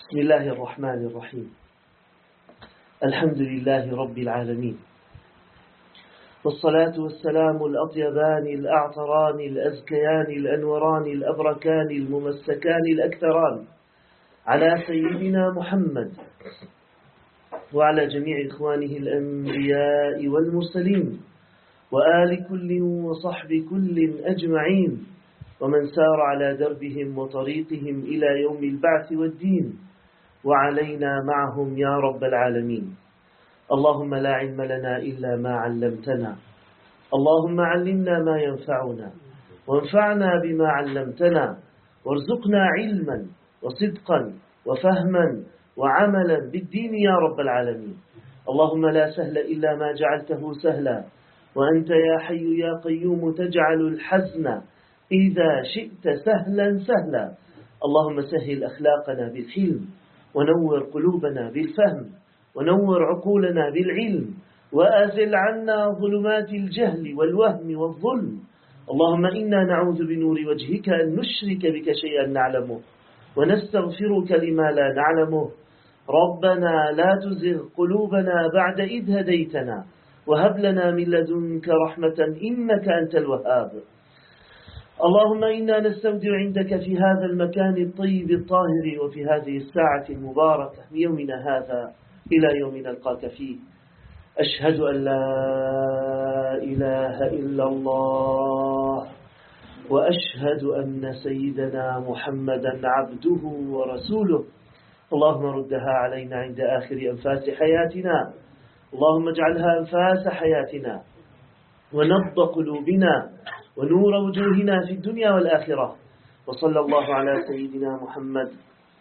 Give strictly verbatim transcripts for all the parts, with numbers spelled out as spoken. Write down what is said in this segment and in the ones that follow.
بسم الله الرحمن الرحيم. الحمد لله رب العالمين، والصلاة والسلام الأطيبان الأعطران الأزكيان الأنوران الأبركان الممسكان الأكثران على سيدنا محمد وعلى جميع إخوانه الأنبياء والمرسلين وآل كل وصحب كل أجمعين ومن سار على دربهم وطريقهم إلى يوم البعث والدين، وعلينا معهم يا رب العالمين. اللهم لا علم لنا إلا ما علمتنا، اللهم علمنا ما ينفعنا وانفعنا بما علمتنا، وارزقنا علما وصدقا وفهما وعملا بالدين يا رب العالمين. اللهم لا سهل إلا ما جعلته سهلا، وأنت يا حي يا قيوم تجعل الحزن إذا شئت سهلا سهلا. اللهم سهل أخلاقنا بالحلم، ونور قلوبنا بالفهم، ونور عقولنا بالعلم، وأزل عنا ظلمات الجهل والوهم والظلم. اللهم إنا نعوذ بنور وجهك أن نشرك بك شيئا نعلمه، ونستغفرك لما لا نعلمه. ربنا لا تزغ قلوبنا بعد إذ هديتنا، وهب لنا من لدنك رحمة إنك أنت الوهاب. اللهم إنا نستودع عندك في هذا المكان الطيب الطاهر وفي هذه الساعة المباركة من يومنا هذا إلى يوم نلقاك فيه. أشهد أن لا إله إلا الله، وأشهد أن سيدنا محمدا عبده ورسوله. اللهم ردها علينا عند آخر أنفاس حياتنا، اللهم اجعلها أنفاس حياتنا ونبض قلوبنا ونور وجوهنا في الدنيا والآخرة. وصلى الله على سيدنا محمد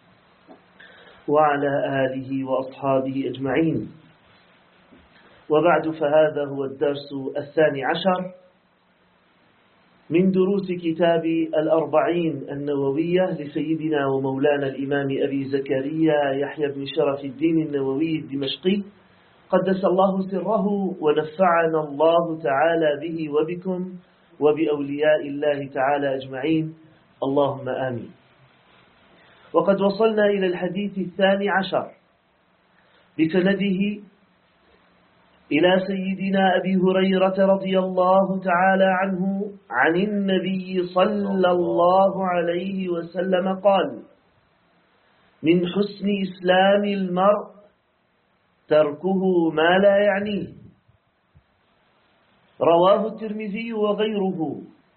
وعلى آله وأصحابه أجمعين. وبعد، فهذا هو الدرس الثاني عشر من دروس كتاب الأربعين النووية لسيدنا ومولانا الإمام أبي زكريا يحيى بن شرف الدين النووي الدمشقي قدس الله سره، ونفعنا الله تعالى به وبكم وبأولياء الله تعالى أجمعين، اللهم آمين. وقد وصلنا إلى الحديث الثاني عشر بسنده إلى سيدنا أبي هريرة رضي الله تعالى عنه عن النبي صلى الله عليه وسلم قال: من حسن إسلام المرء تركه ما لا يعنيه. رواه الترمذي وغيره.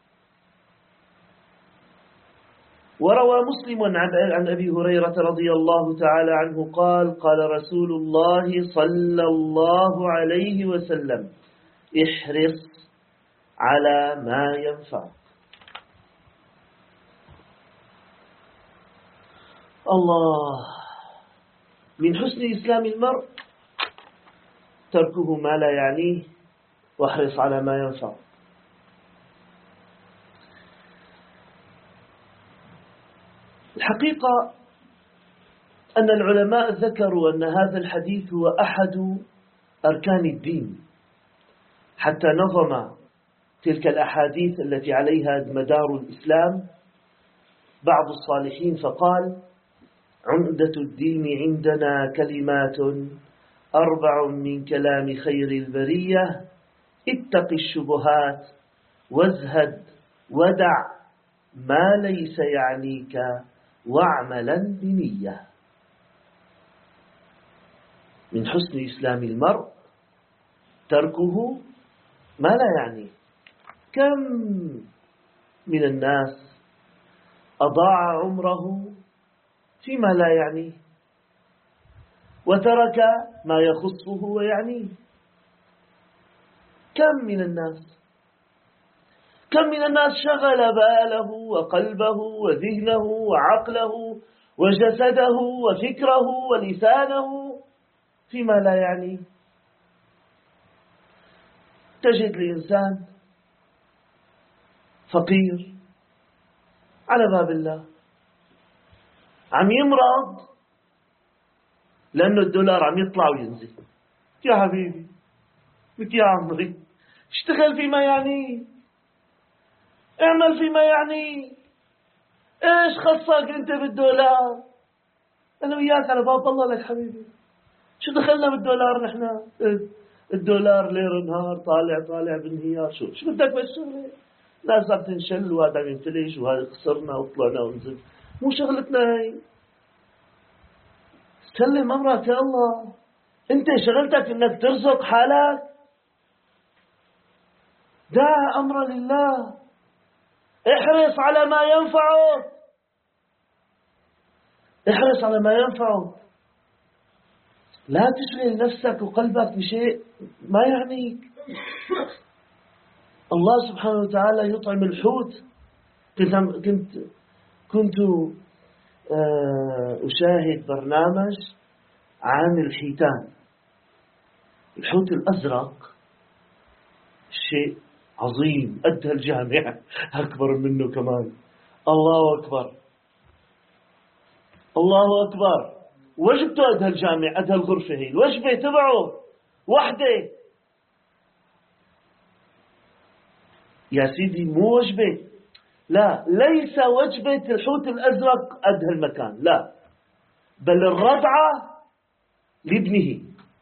وروى مسلم عن أبي هريرة رضي الله تعالى عنه قال: قال رسول الله صلى الله عليه وسلم: احرص على ما ينفع. الله. من حسن إسلام المرء تركه ما لا يعنيه، واحرص على ما ينفع. الحقيقة أن العلماء ذكروا أن هذا الحديث هو أحد أركان الدين، حتى نظم تلك الأحاديث التي عليها مدار الإسلام بعض الصالحين فقال: عمدة الدين عندنا كلمات أربع من كلام خير البرية: اتق الشبهات، وازهد، ودع ما ليس يعنيك، واعملا بنية. من حسن إسلام المرء تركه ما لا يعنيه. كم من الناس أضاع عمره فيما لا يعنيه، وترك ما يخصه ويعنيه. كم من الناس كم من الناس شغل باله وقلبه وذهنه وعقله وجسده وفكره ولسانه فيما لا يعنيه. تجد الإنسان فقير على باب الله، عم يمرض لأنه الدولار عم يطلع وينزل. يا حبيبي، بك يا عمري، اشتغل فيما يعنيه، اعمل فيما يعنيه. ايش خصك انت بالدولار؟ أنا وياك على باب الله لك حبيبي، شو دخلنا بالدولار نحن؟ الدولار لير نهار طالع طالع بالانهيار، شو شو بدك بالشغلة؟ ناس عم تنشل وهذا عم ينفلش وهذا خسرنا وطلعنا ونزل، مو شغلتنا هاي. سلم أمرك يا الله، أنت شغلتك إنك ترزق حالك، دع أمر لله، احرص على ما ينفعك، احرص على ما ينفعك، لا تشغل نفسك وقلبك بشيء ما يعنيك. الله سبحانه وتعالى يطعم الحوت. كنت كنت كنت أشاهد برنامج عن الحيتان. الحوت الأزرق شيء عظيم، قد هالجامع أكبر منه كمان. الله أكبر الله أكبر. وجبته قد هالجامع، قد هالغرفة، هي الوجبة تبعه وحدة يا سيدي، مو وجبة، لا، ليس وجبة الحوت الأزرق قد هالمكان، لا، بل الرضعة لابنه،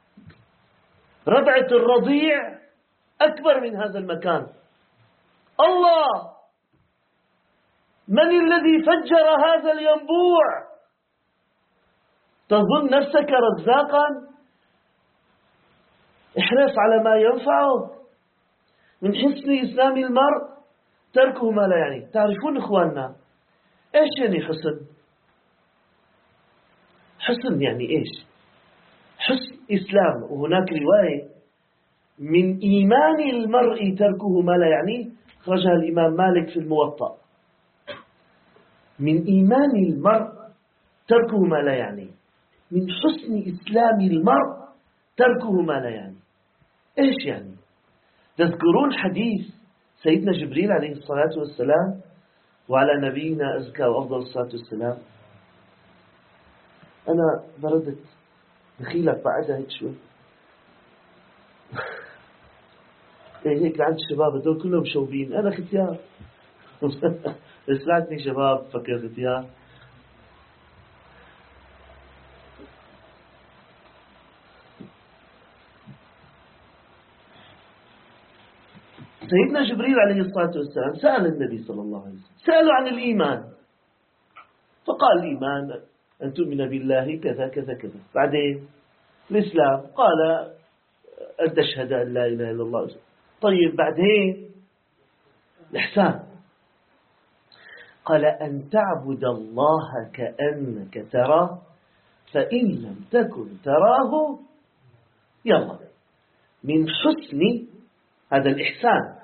رضعة الرضيع أكبر من هذا المكان. الله، من الذي فجر هذا الينبوع؟ تظن نفسك رزاقا؟ احرص على ما ينفعك. من حسن إسلام المرء تركه ما لا يعني. تعرفون إخواننا إيش يعني حسن؟ حسن يعني إيش؟ حسن إسلام، وهناك رواية من إيمان المرء تركه ما لا يعني، خرجها الإمام مالك في الموطأ. من إيمان المرء تركه ما لا يعني، من حسن إسلام المرء تركه ما لا يعني. إيش يعني؟ تذكرون حديث سيدنا جبريل عليه الصلاة والسلام وعلى نبينا أزكى وأفضل الصلاة والسلام؟ أنا بردت دخيلك بعدها هيك شوي. إيه هيك عند الشباب هدول كلهم شوبين، أنا ختيار. سمعتني شباب فكر ختيار. سيدنا جبريل عليه الصلاة والسلام سأل النبي صلى الله عليه وسلم، سأله عن الإيمان، فقال الإيمان أن تؤمن بالله كذا كذا كذا. بعدين الإسلام قال أن تشهد أن لا إله إلا الله. طيب بعدين الإحسان قال أن تعبد الله كأنك تراه فإن لم تكن تراه. يلا، من حسن هذا الإحسان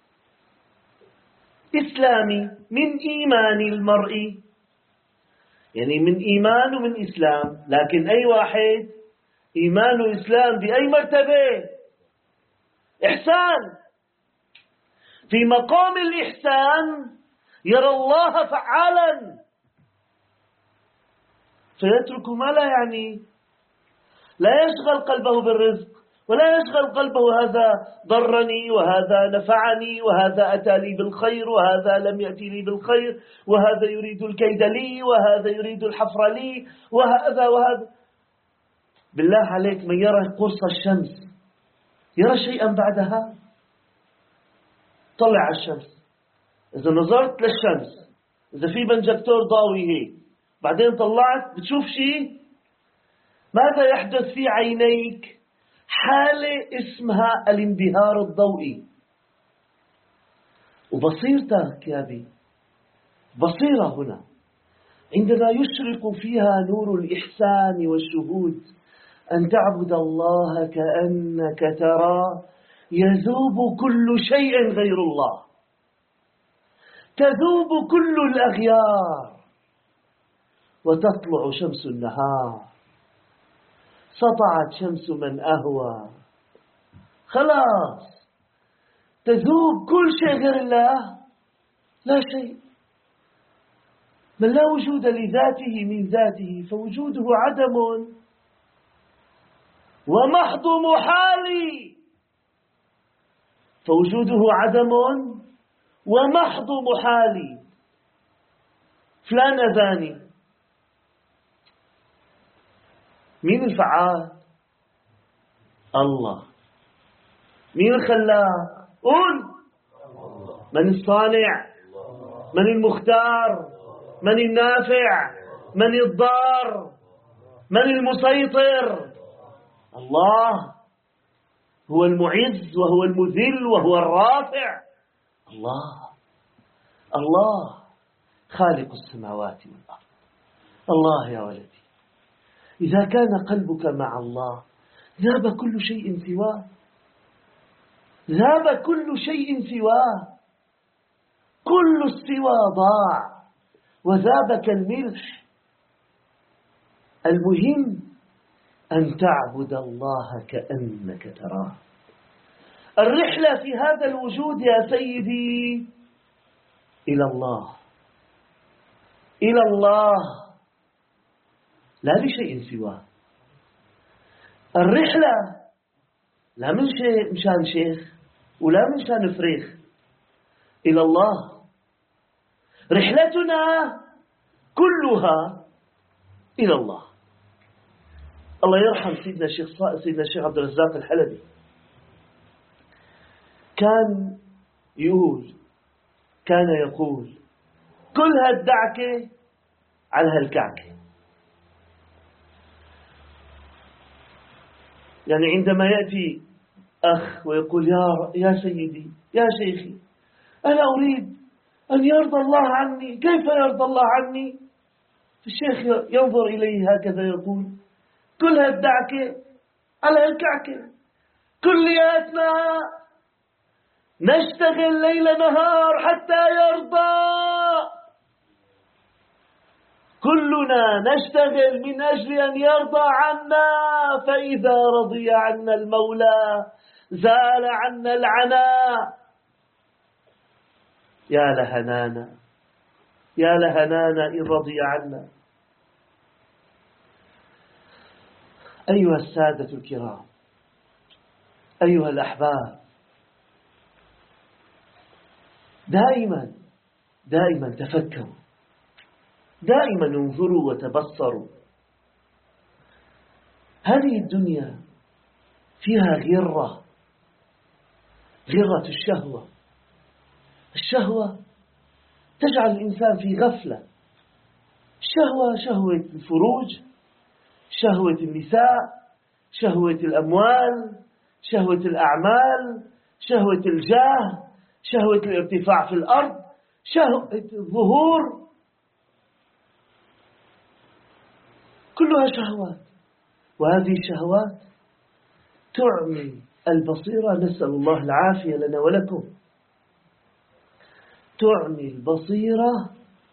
إسلامي، من إيمان المرء، يعني من إيمان ومن إسلام، لكن أي واحد إيمان وإسلام بأي مرتبة؟ إحسان. في مقام الإحسان يرى الله فعالا فيترك ما لا يعني، لا يشغل قلبه بالرزق، ولا يشغل قلبه هذا ضرني وهذا نفعني وهذا أتى لي بالخير وهذا لم يأتي لي بالخير وهذا يريد الكيد لي وهذا يريد الحفر لي وهذا وهذا. بالله عليك، من يرى قرص الشمس يرى شيئا بعدها؟ طلع على الشمس، إذا نظرت للشمس، إذا في بنجكتور ضاوي هيك، بعدين طلعت بتشوف شيء، ماذا يحدث في عينيك؟ حالة اسمها الانبهار الضوئي. وبصيرتك يا بي، بصيرة هنا عندما يشرق فيها نور الإحسان والشهود، أن تعبد الله كأنك تراه، يذوب كل شيء غير الله، تذوب كل الأغيار وتطلع شمس النهار. سطعت شمس من أهوى، خلاص تذوب كل شيء غير الله، لا شيء. من لا وجود لذاته من ذاته فوجوده عدم ومحض محال، فوجوده عدم ومحض محال. فلان أذاني، مين الفعال؟ الله. مين الخلاق؟ قل. من الصانع؟ من المختار؟ من النافع؟ من الضار؟ من المسيطر؟ الله. هو المعز وهو المذل وهو الرافع. الله. الله خالق السماوات والأرض. الله يا ولدي، إذا كان قلبك مع الله ذاب كل شيء سواه، ذاب كل شيء سواه، كل السوى ضاع وذاب كالملح. المهم أن تعبد الله كأنك تراه. الرحلة في هذا الوجود يا سيدي إلى الله، إلى الله لا لشيء سواه. الرحلة لا من شيء مشان شيخ ولا من شان فريخ، إلى الله. رحلتنا كلها إلى الله. الله يرحم سيدنا الشيخ سيدنا الشيخ عبد الرزاق الحلبي، كان يقول كان يقول كل هالدعكة على هالكعكة. يعني عندما يأتي أخ ويقول يا يا سيدي يا شيخي أنا أريد أن يرضى الله عني، كيف يرضى الله عني؟ الشيخ ينظر إليه هكذا يقول كل هالدعكة على هالكعكة، كلياتنا نشتغل ليل نهار حتى يرضى، كلنا نشتغل من أجل أن يرضى عنا، فإذا رضي عنا المولى زال عنا العناء. يا لهنانا يا لهنانا إن رضي عنا. أيها السادة الكرام، أيها الأحباب، دائما دائما تفكروا، دائما انظروا وتبصروا. هذه الدنيا فيها غرة، غرة الشهوة. الشهوة تجعل الإنسان في غفلة. الشهوة شهوة الفروج، شهوة النساء، شهوة الأموال، شهوة الأعمال، شهوة الجاه، شهوة الارتفاع في الأرض، شهوة الظهور، كلها شهوات. وهذه الشهوات تعمي البصيرة، نسأل الله العافية لنا ولكم. تعمي البصيرة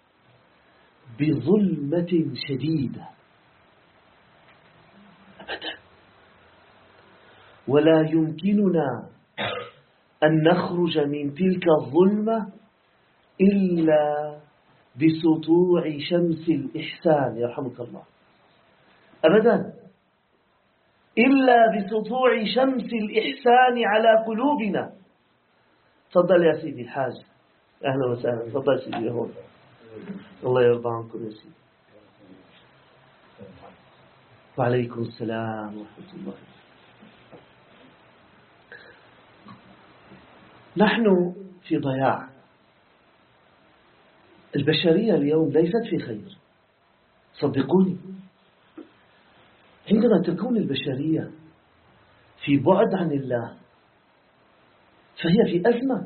بظلمة شديدة أبدا، ولا يمكننا أن نخرج من تلك الظلمة إلا بسطوع شمس الإحسان يرحمك الله، أبدا، إلا بسطوع شمس الإحسان على قلوبنا. تفضل يا سيدي الحاج، أهلا وسهلا. تفضل سيدي هون، الله يرضى عنكم يا سيدي. وعليكم السلام ورحمة الله. نحن في ضياع. البشرية اليوم ليست في خير، صدقوني. عندما تكون البشرية في بعد عن الله فهي في أزمة.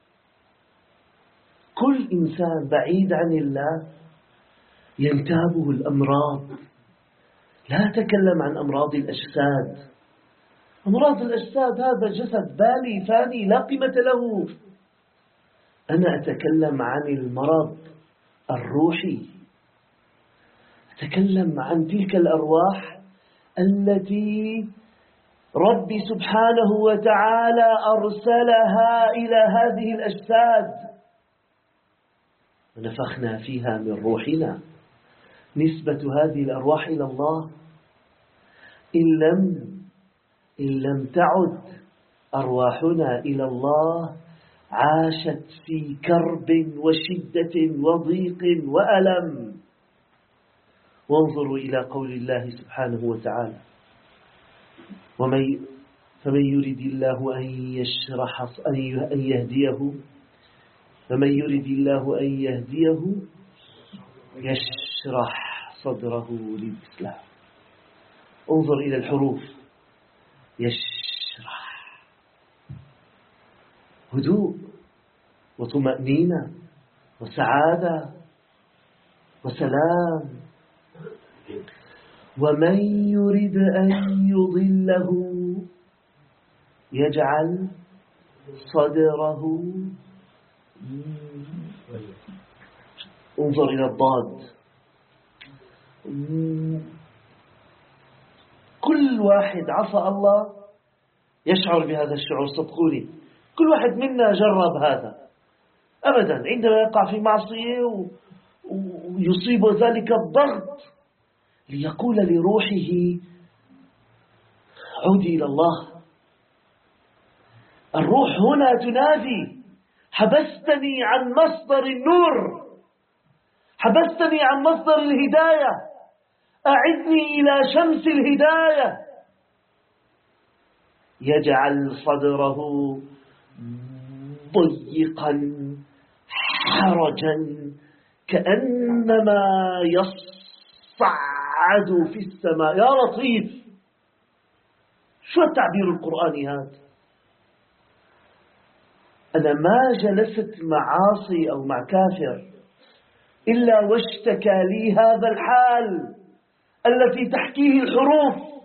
كل إنسان بعيد عن الله ينتابه الأمراض. لا أتكلم عن أمراض الأجساد. أمراض الأجساد هذا جسد بالي فاني لا قيمة له. أنا أتكلم عن المرض الروحي، أتكلم عن تلك الأرواح التي ربي سبحانه وتعالى أرسلها إلى هذه الأجساد ونفخنا فيها من روحنا. نسبة هذه الأرواح إلى الله إن لم إن لم تعد أرواحنا إلى الله عاشت في كرب وشدة وضيق وألم. وانظروا إلى قول الله سبحانه وتعالى: ومن فمن يريد الله أن يشرح أن يهديه فمن يريد الله أن يهديه يشرح صدره للإسلام. انظر إلى الحروف: يشرح، هدوء وطمأنينة وسعادة وسلام. ومن يريد أن يضله يجعل صدره، انظر إلى الضاد. كل واحد عصى الله يشعر بهذا الشعور، صدقوني. كل واحد منا جرب هذا أبدا. عندما يقع في معصية ويصيب ذلك الضغط ليقول لروحه: عودي إلى الله. الروح هنا تنادي: حبستني عن مصدر النور، حبستني عن مصدر الهداية، أعدني إلى شمس الهداية. يجعل صدره ضيقا حرجا كأنما يصعد في السماء. يا لطيف، شو التعبير القرآني هذا؟ أنا ما جلست مع عاصي أو مع كافر إلا واشتكى لي هذا الحال التي تحكيه الحروف.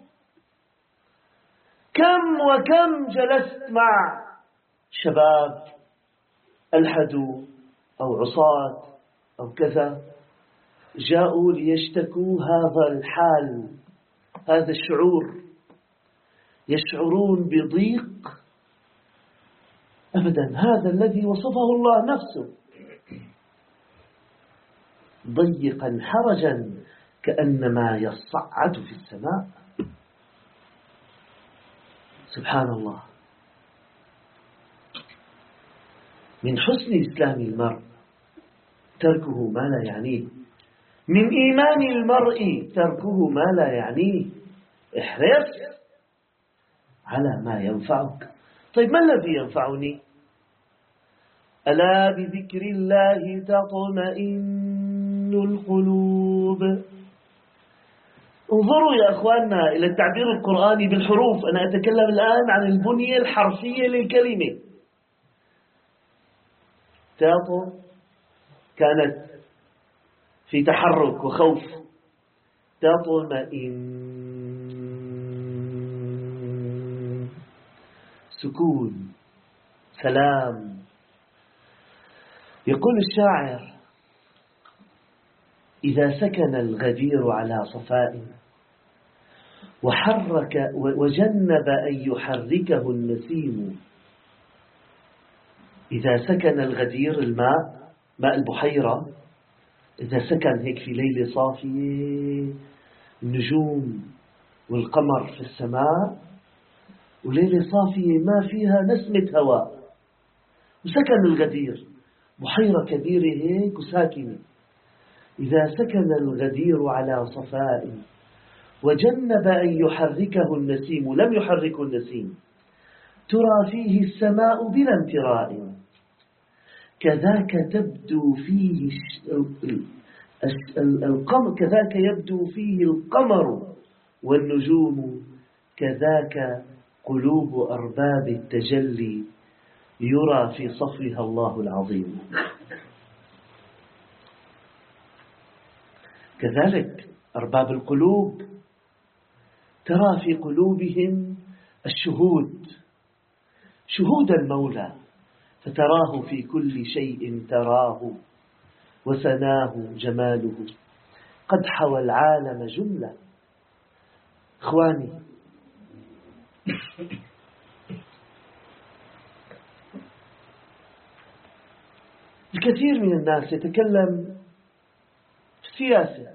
كم وكم جلست مع شباب ألحدوا أو عصاة أو كذا، جاءوا ليشتكوا هذا الحال، هذا الشعور. يشعرون بضيق أبدا، هذا الذي وصفه الله نفسه: ضيقا حرجا كأنما يصعد في السماء. سبحان الله. من حسن إسلام المرء تركه ما لا يعنيه، من إيمان المرء تركه ما لا يعنيه. احرص على ما ينفعك. طيب، ما الذي ينفعني؟ ألا بذكر الله تطمئن القلوب. انظروا يا أخواننا إلى التعبير القرآني بالحروف. أنا أتكلم الآن عن البنية الحرفية للكلمة. تاطو كانت في تحرك وخوف. تطمئن، سكون، سلام. يقول الشاعر: إذا سكن الغدير على صفاء وحرك وجنب أن يحركه النسيم. إذا سكن الغدير، الماء، ماء البحيرة، إذا سكن هيك في ليلة صافية، النجوم والقمر في السماء، وليلة صافية ما فيها نسمة هواء، وسكن الغدير، بحيرة كبيرة هيك وساكنة. إذا سكن الغدير على صفاء وجنب أن يحركه النسيم، لم يحركه النسيم، ترى فيه السماء بلا امتراء، كذاك تبدو فيه القمر، كذاك يبدو فيه القمر والنجوم، كذاك قلوب أرباب التجلي يرى في صفها الله العظيم. كذلك أرباب القلوب ترى في قلوبهم الشهود، شهود المولى، فتراه في كل شيء تراه، وسناه جماله قد حوى العالم جملة. إخواني، الكثير من الناس يتكلم في السياسة،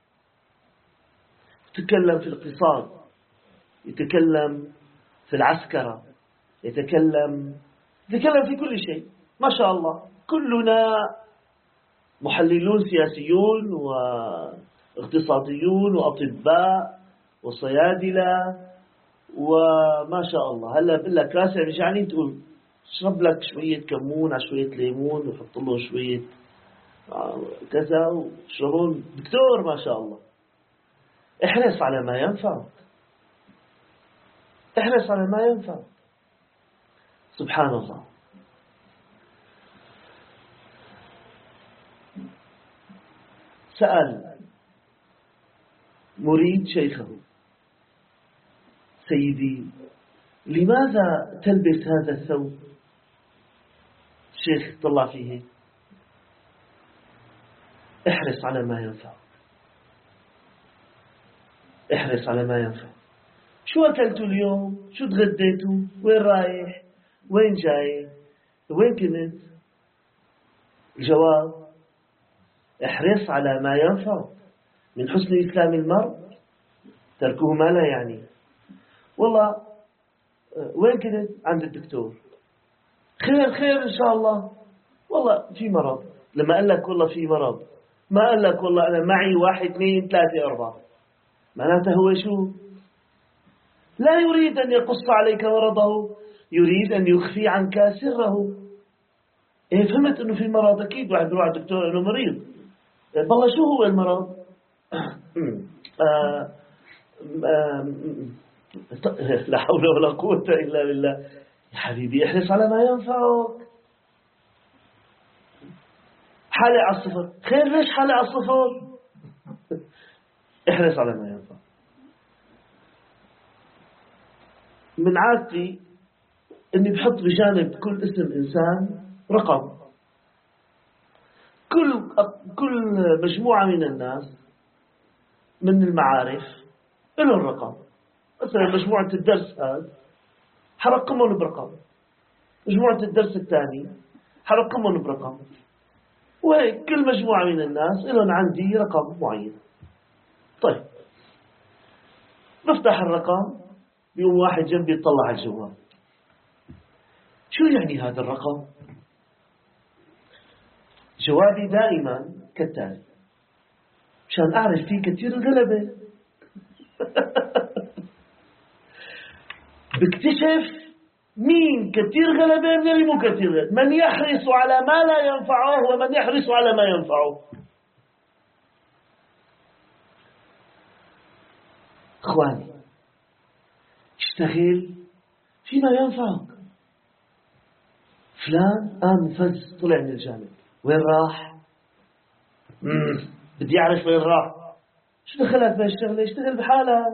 يتكلم في الاقتصاد، يتكلم في العسكرة، يتكلم يتكلم في كل شيء. ما شاء الله، كلنا محللون سياسيون اقتصاديون وأطباء وصيادلة وما شاء الله. هلا بقول لك راسع رجعني تقول اشرب لك شوية كمون على شوية ليمون وحط له شوية كذا وشرون دكتور ما شاء الله. احرص على ما ينفعك، احرص على ما ينفعك. سبحان الله. سأل مريد شيخه: سيدي لماذا تلبس هذا الثوب؟ الشيخ طلع فيه: احرص على ما ينفع، احرص على ما ينفع. شو أكلتوا اليوم؟ شو تغديتوا؟ وين رايح؟ وين جاي؟ وين كنت؟ الجواب: احرص على ما ينفع. من حسن إسلام المرء تركه ما لا يعني. والله وين كنت؟ عند الدكتور. خير خير إن شاء الله. والله في مرض. لما قال لك والله في مرض، ما قال لك والله أنا معي واحد اثنين ثلاثة أربعة. معناته هو شو؟ لا يريد أن يقص عليك مرضه، يريد أن يخفي عنك سره. إيه فهمت أنه في مرض؟ أكيد واحد بيروح على الدكتور أنه مريض. والله شو هو المرض؟ آه آه لا حول ولا قوة إلا بالله. يا حبيبي احرص على ما ينفعك. حالة على الصفر. خير ليش حالة على الصفر؟ احرص على ما ينفع. من عادتي اني بحط بجانب كل اسم انسان رقم. كل كل مجموعة من الناس من المعارف لهم رقم. مثلا مجموعة الدرس هذا حرقمهم برقم، مجموعة الدرس الثاني حرقمهم برقم، وهيك كل مجموعة من الناس لهم عندي رقم معين. طيب بفتح الرقم، بيوم واحد جنبي يطلع على الجوال: شو يعني هذا الرقم؟ جوابي دائما كالتالي: مشان أعرف فيه كثير الغلبة. بكتشف مين كثير غلبة من اللي مو كثير غلبة، من يحرص على ما لا ينفعه ومن يحرص على ما ينفعه. إخواني اشتغل فيما ينفعك. فلان قام فز طلع من الجامعة، وين راح؟ مم. بدي أعرف وين راح. شو دخلك بهالشغلة؟ اشتغل بحالك،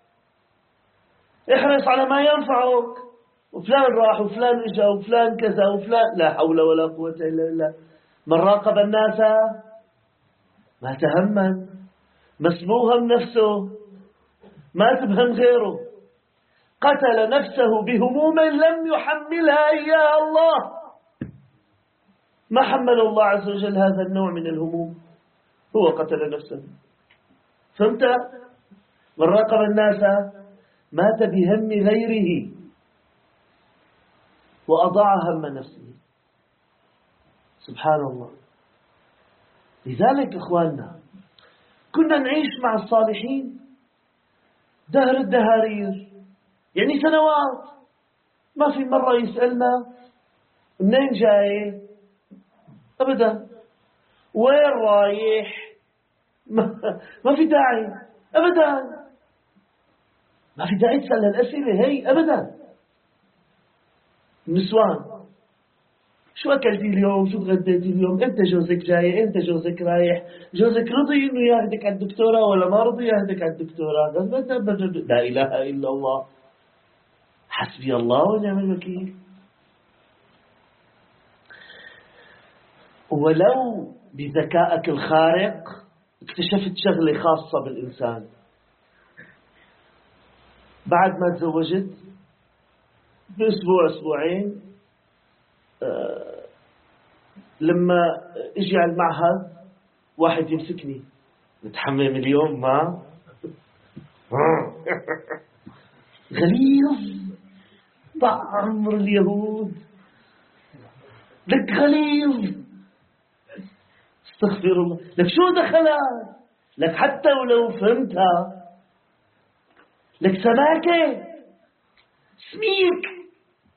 احرص على ما ينفعك. وفلان راح وفلان اجا وفلان كذا وفلان، لا حول ولا قوة إلا بالله. من راقب الناس ما تهمن، مسموهم نفسه ما تبهم غيره. قتل نفسه بهموم لم يحملها إياها الله. ما حمل الله عز وجل هذا النوع من الهموم، هو قتل نفسه. فهمت؟ من راقب الناس مات بهم غيره وأضاع هم نفسه. سبحان الله. لذلك إخواننا كنا نعيش مع الصالحين دهر الدهارير، يعني سنوات. ما في مرة يسألنا منين جاي أبدا، وين رايح، ما في داعي أبدا، ما في داعي تسأل الأسئلة هي أبدا. النسوان: شو أكلتي اليوم؟ شو تغديتي اليوم؟ أنت جوزك جاي؟ أنت جوزك رايح؟ جوزك رضي إنه ياخدك على الدكتورة ولا ما رضي ياخدك على الدكتورة؟ لا إله إلا الله، حسبي الله ونعم الوكيل. ولو بذكائك الخارق اكتشفت شغلة خاصة بالإنسان. بعد ما تزوجت بأسبوع أسبوعين أه لما اجي على المعهد واحد يمسكني: نتحمم اليوم ما غليظ طعم اليهود، لك غليظ. استغفر الله، لك شو دخلك؟ لك حتى ولو فهمتها، لك سماكة سميك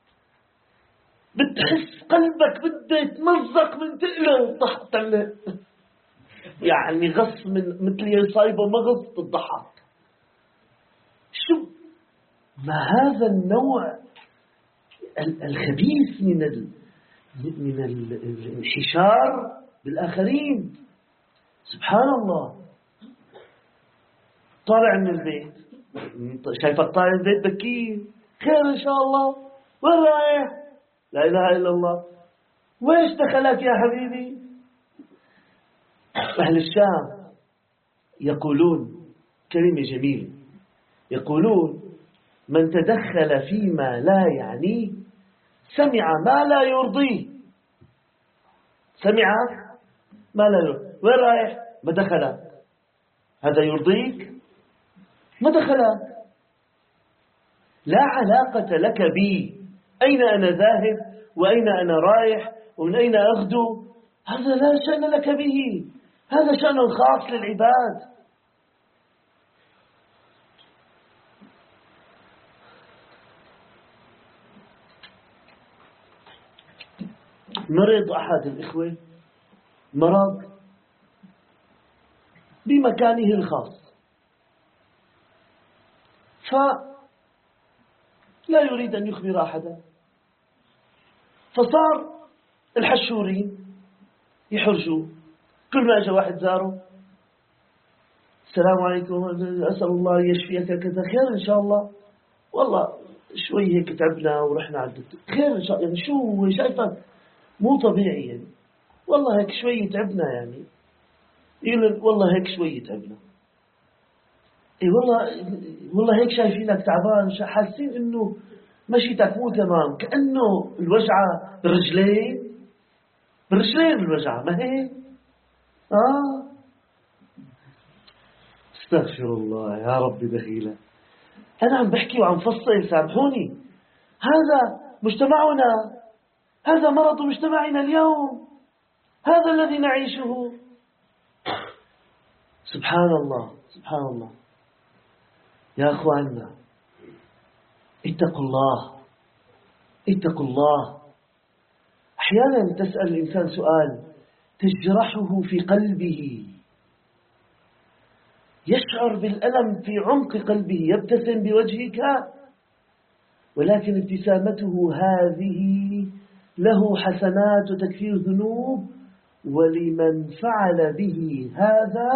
بتحس قلبك بده يتمزق من تقله طلع يعني غص من مثل يصايبه مغص بالضحك. شو ما هذا النوع الخبيث من ال من الانحشار بالآخرين. سبحان الله. طالع من البيت، شايفك طالع من البيت بكير، خير إن شاء الله، وين رايح؟ لا إله إلا الله. ويش دخلك يا حبيبي؟ أهل الشام يقولون كلمة جميلة، يقولون من تدخل فيما لا يعنيه سمع ما لا يرضيه. سمع ما لا يرضيه. وين رايح؟ ما دخلك. هذا يرضيك؟ ما دخلك. لا علاقة لك بي، أين أنا ذاهب وأين أنا رايح ومن أين أغدو، هذا لا شأن لك به، هذا شأن خاص للعباد. مرض أحد الإخوة مرض بمكانه الخاص، فلا يريد أن يخبر أحدا، فصار الحشورين يحرجوا. كل ما أجى واحد زاره، السلام عليكم، أسأل الله يشفيك كذا، خير إن شاء الله، والله شوي هيك تعبنا ورحنا على الدكتور، خير إن شاء الله. يعني شو شايفك مو طبيعي يعني، والله هيك شوي تعبنا، يعني يقول والله هيك شوي تعبنا. اي والله والله هيك شايفينك تعبان، حاسين انه مشيتك مو تمام، كأنه الوجعة بالرجلين، بالرجلين الوجعة، ما هيك؟ آه استغفر الله يا رب دخيلة. أنا عم بحكي وعم فصل، سامحوني، هذا مجتمعنا، هذا مرض مجتمعنا اليوم، هذا الذي نعيشه. سبحان الله سبحان الله. يا أخواننا اتقوا الله اتقوا الله. أحيانا تسأل الإنسان سؤال تجرحه في قلبه، يشعر بالألم في عمق قلبه، يبتسم بوجهك ولكن ابتسامته هذه له حسنات وتكفير ذنوب، ولمن فعل به هذا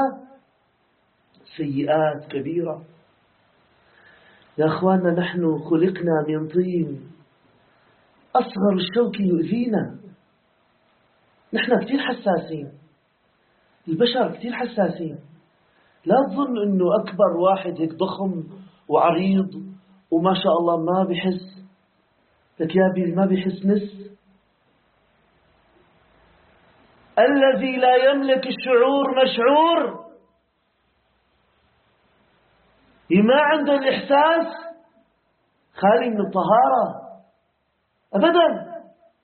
سيئات كبيرة. يا أخواننا نحن خلقنا من طين، أصغر الشوك يؤذينا. نحن كتير حساسين، البشر كتير حساسين. لا تظن أنه أكبر واحد هيك ضخم وعريض وما شاء الله ما بيحس. لك يا بي ما بيحس نس. الذي لا يملك الشعور مشعور، ما عنده الإحساس خالي من الطهارة أبدا.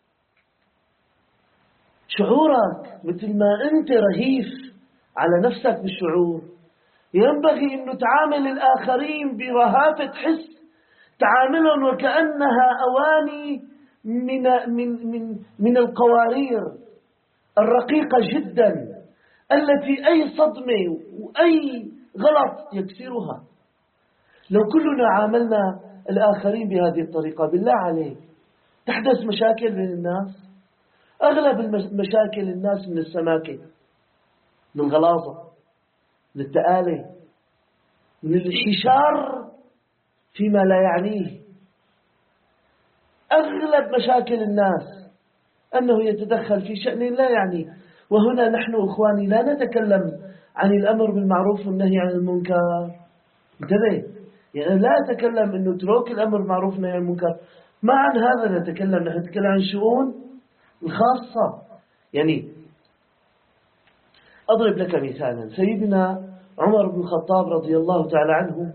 شعورك مثل ما أنت رهيف على نفسك بالشعور، ينبغي أنه تعامل الآخرين برهافة حس، تعاملهم وكأنها أواني من, من, من, من القوارير الرقيقة جدا التي أي صدمة وأي غلط يكسرها. لو كلنا عاملنا الآخرين بهذه الطريقة بالله عليك تحدث مشاكل بين الناس. أغلب المشاكل الناس من السماكة، من الغلاظة، من التآلي، من الانحشار فيما لا يعنيه. أغلب مشاكل الناس أنه يتدخل في شأن لا يعنيه. وهنا نحن إخواني لا نتكلم عن الأمر بالمعروف والنهي عن المنكر، انتبه، يعني لا أتكلم أنه اترك الأمر بالمعروف والنهي عن المنكر، ما عن هذا نتكلم. نحن نتكلم عن الشؤون الخاصة. يعني أضرب لك مثالا، سيدنا عمر بن الخطاب رضي الله تعالى عنه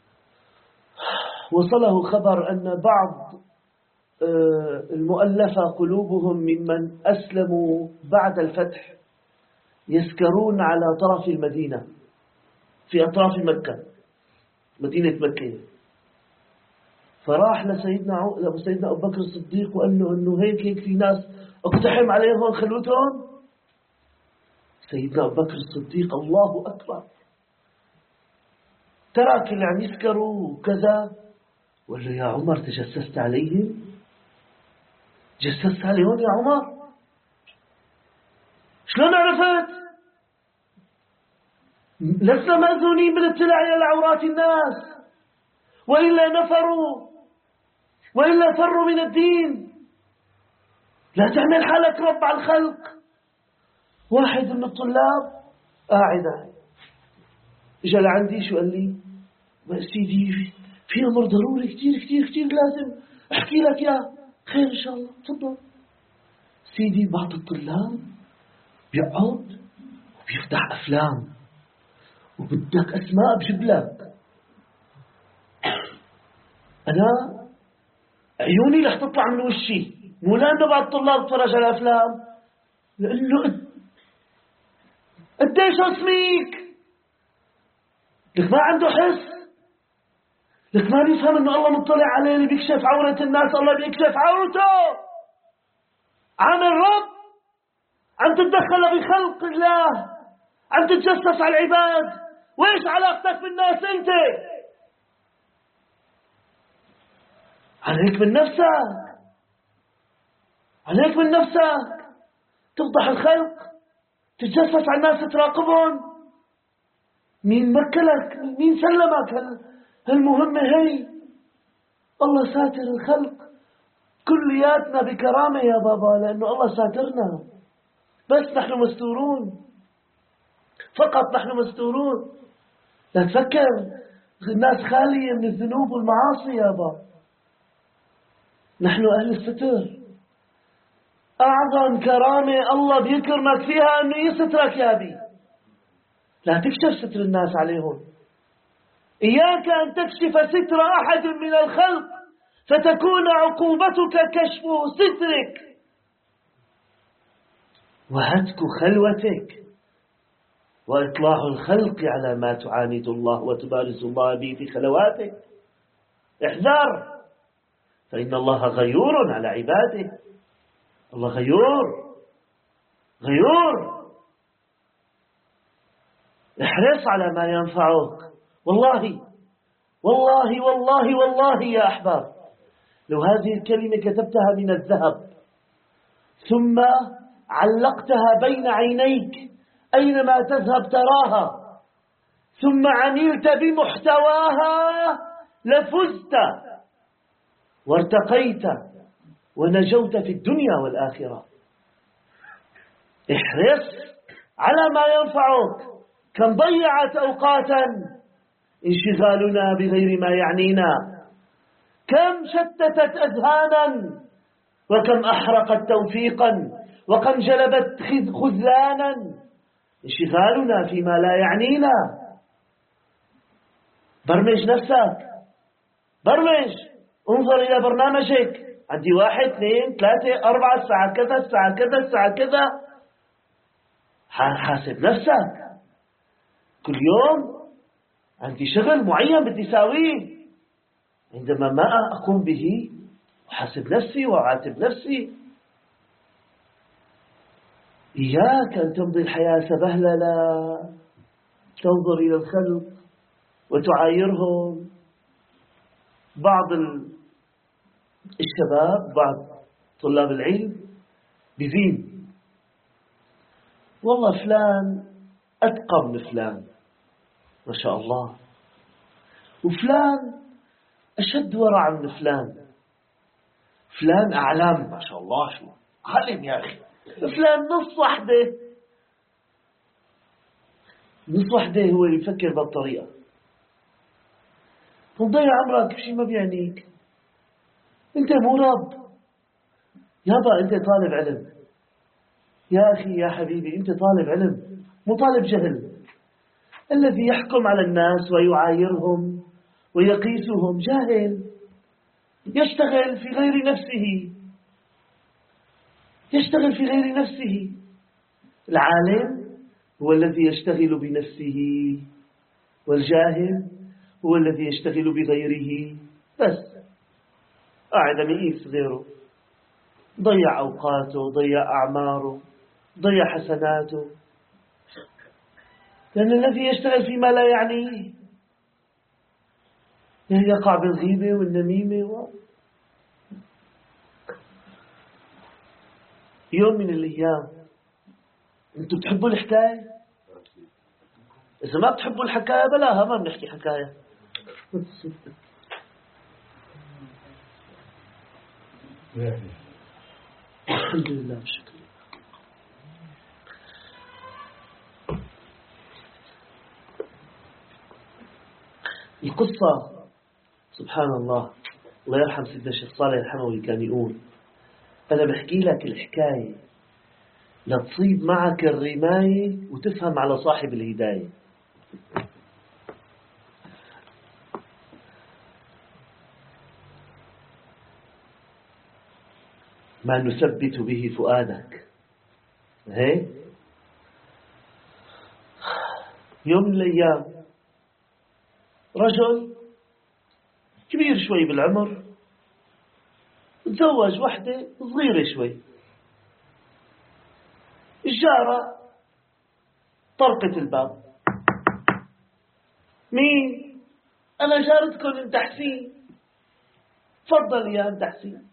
وصله خبر أن بعض المؤلفة قلوبهم ممن أسلموا بعد الفتح يسكرون على طرف المدينة، في أطراف مكة، مدينة مكة. فراح لسيدنا عو... لسيدنا أبو بكر الصديق وقال له إنه هيك هيك في ناس اقتحم عليهم خلوتهم. سيدنا أبو بكر الصديق الله أكبر ترك اللي عم يسكروا وكذا، وقال له يا عمر تجسست عليهم؟ جسست عليهم يا عمر؟ شلون عرفت؟ لسنا مأذونين بالاطلاع على عورات الناس، وإلا نفروا وإلا فروا من الدين. لا تعمل حالك رب على الخلق. واحد من الطلاب قاعد اجى لعندي شو قال لي سيدي في أمر ضروري كتير كتير كتير لازم أحكي لك يا خير إن شاء الله تفضل. سيدي بعض الطلاب بيقعد وبيفتح أفلام وبدك أسماء بجيب لك. أنا عيوني رح تطلع من وشي، مو لأنه بعض الطلاب تفرج على أفلام، لأنه قديش اسميك لك ما عنده حس، لك ما بيفهم إنه الله مطلع عليه، اللي بيكشف عورة الناس الله بيكشف عورته. عامل رب عم تتدخل بخلق الله، عم تتجسس على العباد، وإيش علاقتك بالناس أنت؟ عليك من نفسك، عليك من نفسك. تفضح الخلق، تتجسس على الناس، تراقبهم. مين مكلك؟ مين سلمك هالمهمة هي؟ الله ساتر الخلق كلياتنا بكرامة يا بابا، لأنه الله ساترنا، بس نحن مستورون، فقط نحن مستورون. لا تفكر الناس خالية من الذنوب والمعاصي يا بابا، نحن أهل الستر. أعظم كرامة الله بيكرمك فيها أنه يسترك يا أبي، لا تكشف ستر الناس عليهم. إياك أن تكشف ستر أحد من الخلق فتكون عقوبتك كشف سترك وهتك خلوتك وإطلاع الخلق على ما تعاند الله وتبارز الله به في خلواتك. احذر، فإن الله غيور على عباده. الله غيور غيور. احرص على ما ينفعك. والله والله والله والله يا أحباب، لو هذه الكلمة كتبتها من الذهب ثم علقتها بين عينيك أينما تذهب تراها، ثم عملت بمحتواها، لفزت وارتقيت ونجوت في الدنيا والآخرة. احرص على ما ينفعك. كم ضيعت أوقاتا انشغالنا بغير ما يعنينا، كم شتتت أذهانا، وكم أحرقت توفيقا، وكم جلبت خذلانا انشغالنا فيما لا يعنينا. برمج نفسك، برمج، انظر إلى برنامجك. عندي واحد اثنين ثلاثة أربعة، الساعة كذا الساعة كذا الساعة كذا. حاسب نفسك. كل يوم عندي شغل معين بدي ساويه، عندما ما أقوم به أحاسب نفسي وأعاتب نفسي. إياك أن تمضي الحياة سبهللة، تنظر إلى الخلق وتعايرهم. بعض الشباب، بعض طلاب العلم بزين، والله فلان أتقى من فلان ما شاء الله، وفلان أشد ورع من فلان، فلان أعلام ما شاء الله، شو علم يا أخي، فلان نص وحده، نص وحده هو اللي يفكر بالطريقة. تضيع عمرك بشيء ما بيعنيك. أنت مو رب يابا، أنت طالب علم يا أخي يا حبيبي، أنت طالب علم مو طالب جهل. الذي يحكم على الناس ويعايرهم ويقيسهم جاهل، يشتغل في غير نفسه، يشتغل في غير نفسه. العالم هو الذي يشتغل بنفسه والجاهل هو الذي يشتغل بغيره بس، قاعد عم يقيس غيره، ضيع أوقاته، ضيع أعماره، ضيع حسناته، لأن الذي يشتغل فيما لا يعنيه يقع بالغيبة والنميمة و... يوم من الأيام أنتم بتحبوا الحكاية؟ إذا ما بتحبوا الحكاية بلاها، ما بنحكي حكاية. الحمد لله والشكر. القصة سبحان الله، الله يرحم سيدنا الشيخ صالح الحموي كان يقول: أنا بحكي لك الحكاية لتصيب معك الرماية وتفهم على صاحب الهداية. ما نثبت به فؤادك. هي يوم من الأيام رجل كبير شوي بالعمر تزوج واحدة صغيرة شوي. الجارة طرقت الباب: مين؟ أنا جارتكم انت حسين، تفضل يا انت حسين.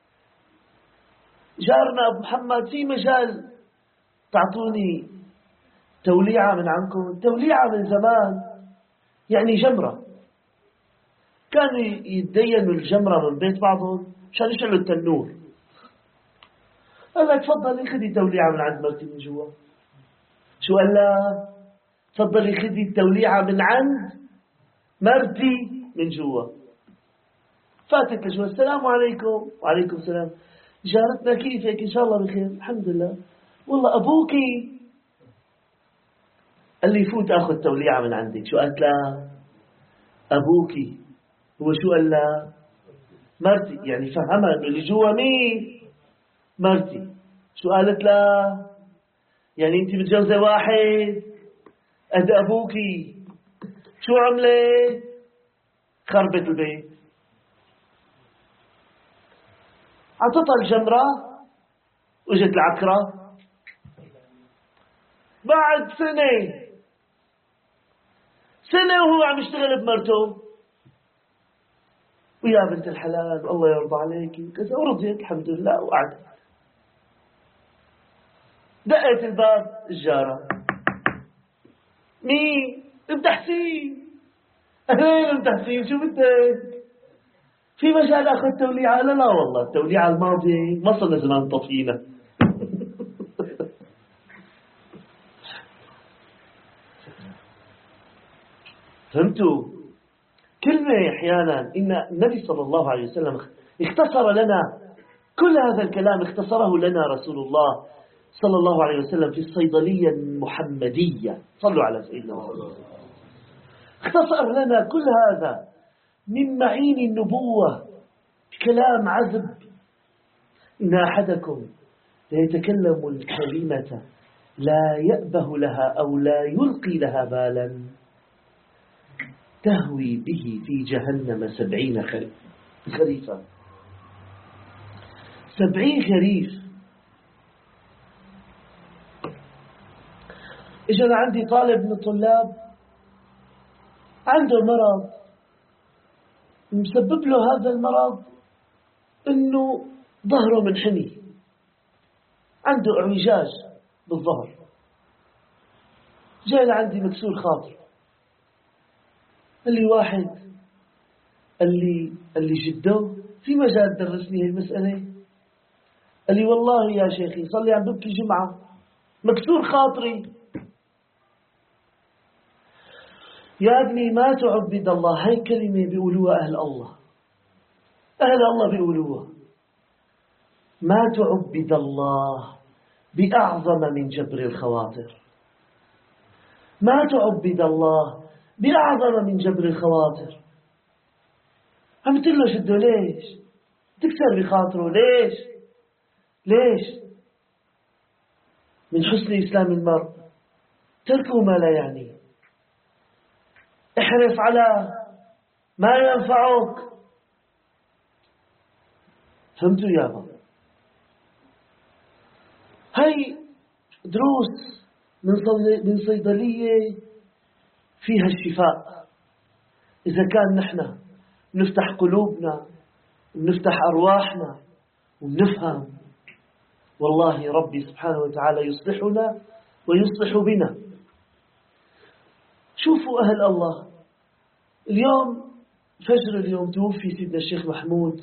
جارنا أبو محمد، في مجال تعطوني توليعة من عنكم؟ توليعة من زمان يعني جمرة، كانوا يتدينوا الجمرة من بيت بعضهم عشان يشعلوا التنور. قال لك تفضلي خذي توليعة من عند مرتي من جوا. شو قال لها؟ تفضلي خذي التوليعة من عند مرتي من جوا. فاتت لجوا: السلام عليكم. وعليكم السلام. جارتنا كيفك؟ إن شاء الله بخير. الحمد لله. والله أبوكي قال لي فوت أخذ توليعة من عندك. شو قالت لها؟ أبوكي. هو شو قال لها؟ مرتي. يعني فهمها إنه اللي جوا مين؟ مرتي. شو قالت لها؟ يعني أنت متجوزة واحد قد أبوكي. شو عملت؟ خربت البيت. عطتها الجمرة وجت العكرة. بعد سنة سنة وهو عم يشتغل بمرته: ويا بنت الحلال الله يرضى عليكي وكذا، ورضيت الحمد لله وقعدت. دقت الباب الجارة: مين؟ انت حسين. اهلين انت حسين، شو بدك؟ في مجال اخذ توليعة؟ لا لا والله التوليعة الماضية ما صرنا زمان طفينا. فهمتوا؟ كلمة أحيانا إن النبي صلى الله عليه وسلم اختصر لنا كل هذا الكلام، اختصره لنا رسول الله صلى الله عليه وسلم في الصيدلية المحمدية. صلوا على سيدنا محمد. اختصر لنا كل هذا من معين النبوة كلام عذب: إن أحدكم ليتكلم الكلمة لا يأبه لها أو لا يلقي لها بالا تهوي به في جهنم سبعين خريفا. سبعين خريف. إجا عندي طالب من الطلاب عنده مرض مسبب له هذا المرض إنه ظهره منحني، عنده اعوجاج بالظهر. جاء لعندي مكسور خاطر، قال لي واحد قال لي قال لي جده في مجال درسني هي المسألة. قال لي والله يا شيخي صار لي عم ببكي جمعة مكسور خاطري. يا ابني ما تعبد الله، هاي كلمة بيقولوها أهل الله، أهل الله بيقولوها. ما تعبد الله بأعظم من جبر الخواطر، ما تعبد الله بأعظم من جبر الخواطر. عم تقول له شده ليش؟ تكسر بخاطره ليش؟ ليش؟ من حسن إسلام المرء تركه ما لا يعني. احرص على ما ينفعك. فهمتوا يابا؟ هاي دروس من صيدلية فيها الشفاء. إذا كان نحن نفتح قلوبنا ونفتح أرواحنا ونفهم، والله ربي سبحانه وتعالى يصلحنا ويصلح بنا. شوفوا أهل الله، اليوم فجر اليوم توفي سيدنا الشيخ محمود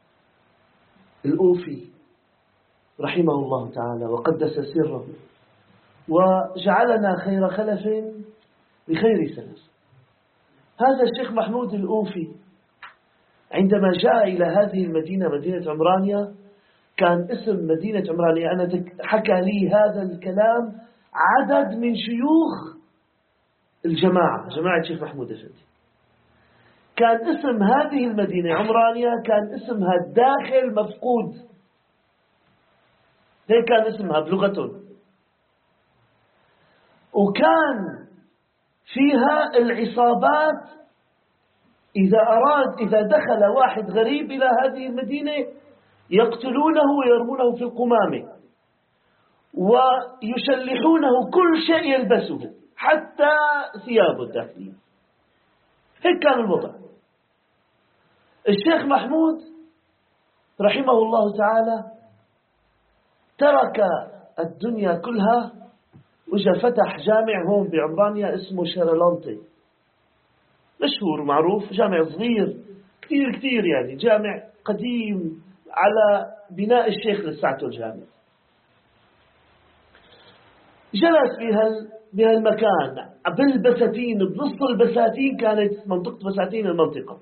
الأوفي رحمه الله تعالى وقدس سره، وجعلنا خير خلف بخير سلف. هذا الشيخ محمود الأوفي عندما جاء إلى هذه المدينة، مدينة عمرانيا، كان اسم مدينة عمرانيا، أنا حكى لي هذا الكلام عدد من شيوخ الجماعة، جماعة الشيخ محمود أفندي، كان اسم هذه المدينة عمرانيا كان اسمها الداخل مفقود. هيك كان اسمها بلغتهم، وكان فيها العصابات إذا أراد إذا دخل واحد غريب إلى هذه المدينة يقتلونه ويرمونه في القمامة ويشلحونه كل شيء يلبسه حتى ثيابه الداخلية. هيك كان الوضع. الشيخ محمود رحمه الله تعالى ترك الدنيا كلها وجا فتح جامع هون بعمرانيا اسمه شارلانتي، مشهور معروف، جامع صغير كثير كثير، يعني جامع قديم على بناء الشيخ لساعته الجامع. جلس بهال بهالمكان بالبساتين، بنص البساتين كانت منطقة بساتين المنطقة،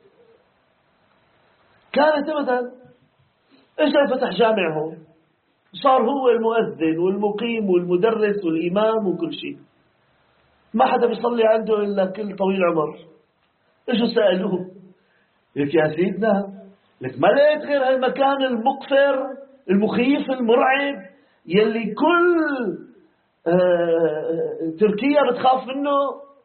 كانت أبدا. إجا فتح جامع هون، صار هو المؤذن والمقيم والمدرس والإمام وكل شيء، ما حدا بيصلي عنده إلا كل طويل عمر. إجوا سألوه، لك يا سيدنا، لك ما لقيت غير هالمكان المقفر المخيف المرعب يلي كل آه تركيا بتخاف منه؟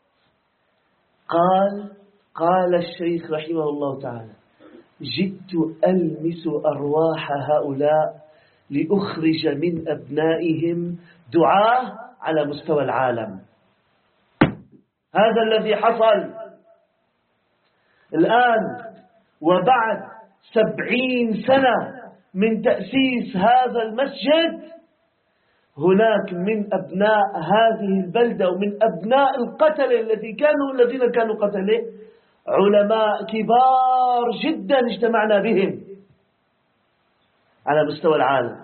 قال قال الشيخ رحمه الله تعالى: جئت ألمس أرواح هؤلاء لأخرج من أبنائهم دعاة على مستوى العالم. هذا الذي حصل الآن، وبعد سبعين سنة من تأسيس هذا المسجد، هناك من أبناء هذه البلدة ومن أبناء القتلة الذي كانوا الذين كانوا قتلة علماء كبار جدا اجتمعنا بهم على مستوى العالم.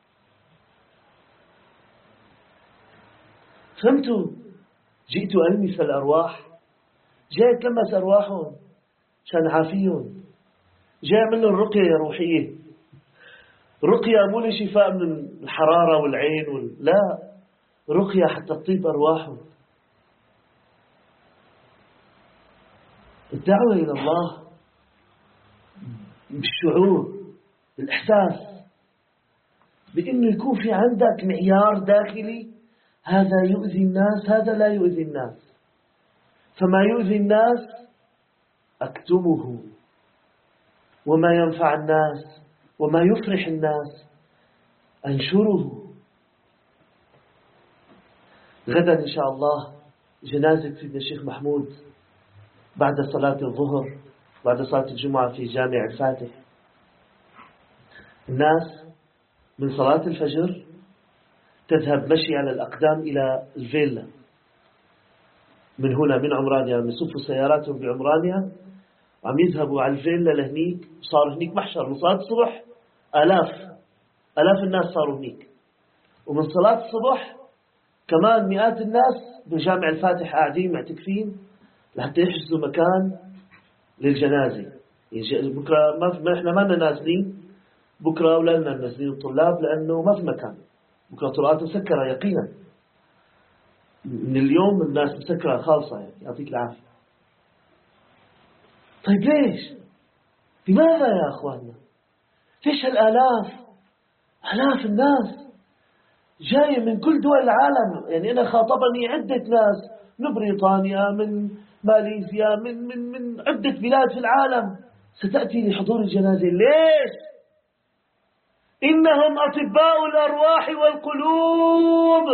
فهمتوا؟ جئت ألمس الأرواح، جاء كمس أرواحهم عشان عافيهم، جاء منه الرقية روحية، رقية مو لشفاء من الحرارة والعين وال... لا، رقية حتى تطيب أرواحهم. الدعوة إلى الله بالشعور، بالإحساس بأنه يكون في عندك معيار داخلي، هذا يؤذي الناس، هذا لا يؤذي الناس، فما يؤذي الناس أكتمه، وما ينفع الناس وما يفرح الناس أنشره. غدا إن شاء الله جنازة سيدنا الشيخ محمود بعد صلاة الظهر، بعد صلاة الجمعة في جامع الفاتح. الناس من صلاة الفجر تذهب مشي على الأقدام إلى الفيلا من هنا من عمرانيا، من يصفوا سياراتهم بعمرانيا وعم يذهبوا على الفيلا لهنيك. صار هنيك محشر من صلاة الصبح، آلاف آلاف الناس صاروا هنيك، ومن صلاة الصبح كمان مئات الناس بجامع الفاتح قاعدين معتكفين لحتى يحجزوا مكان للجنازة. يعني بكرة ما احنا ما لنا نازلين بكرة، ولا لنا نازلين الطلاب لأنه ما في مكان بكرة، طرقات مسكرة يقينا. من اليوم الناس مسكرة خالصة، يعني يعطيك العافية. طيب ليش؟ لماذا يا أخواننا؟ ليش هالآلاف آلاف الناس جاية من كل دول العالم؟ يعني أنا خاطبني عدة ناس من بريطانيا، من ماليزيا، من من من عدة بلاد في العالم ستأتي لحضور الجنازة. ليش؟ إنهم أطباء الأرواح والقلوب،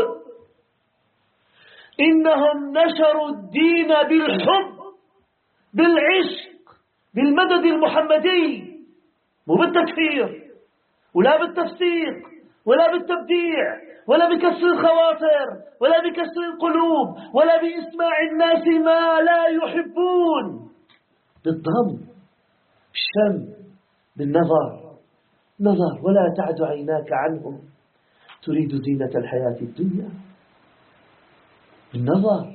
إنهم نشروا الدين بالحب بالعشق بالمدد المحمدي، مو بالتكفير ولا بالتفسيق ولا بالتبديع ولا بكسر الخواطر ولا بكسر القلوب ولا بإسماع الناس ما لا يحبون، بالضم، بالشم، بالنظر، نظر ولا تعد عيناك عنهم تريد زينة الحياة الدنيا، بالنظر.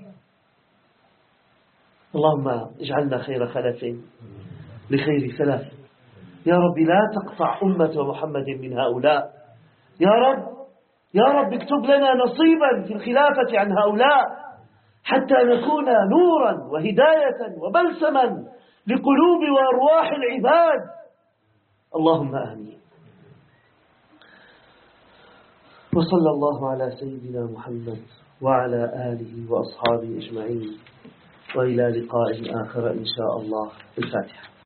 اللهم اجعلنا خير خلف لخير سلف يا رب. لا تقطع أمة محمد من هؤلاء يا رب. يا رب اكتب لنا نصيبا في الخلافة عن هؤلاء حتى نكون نورا وهداية وبلسما لقلوب وأرواح العباد. اللهم آمين. وصلى الله على سيدنا محمد وعلى آله وأصحابه أجمعين، وإلى لقاء آخر إن شاء الله. الفاتحة.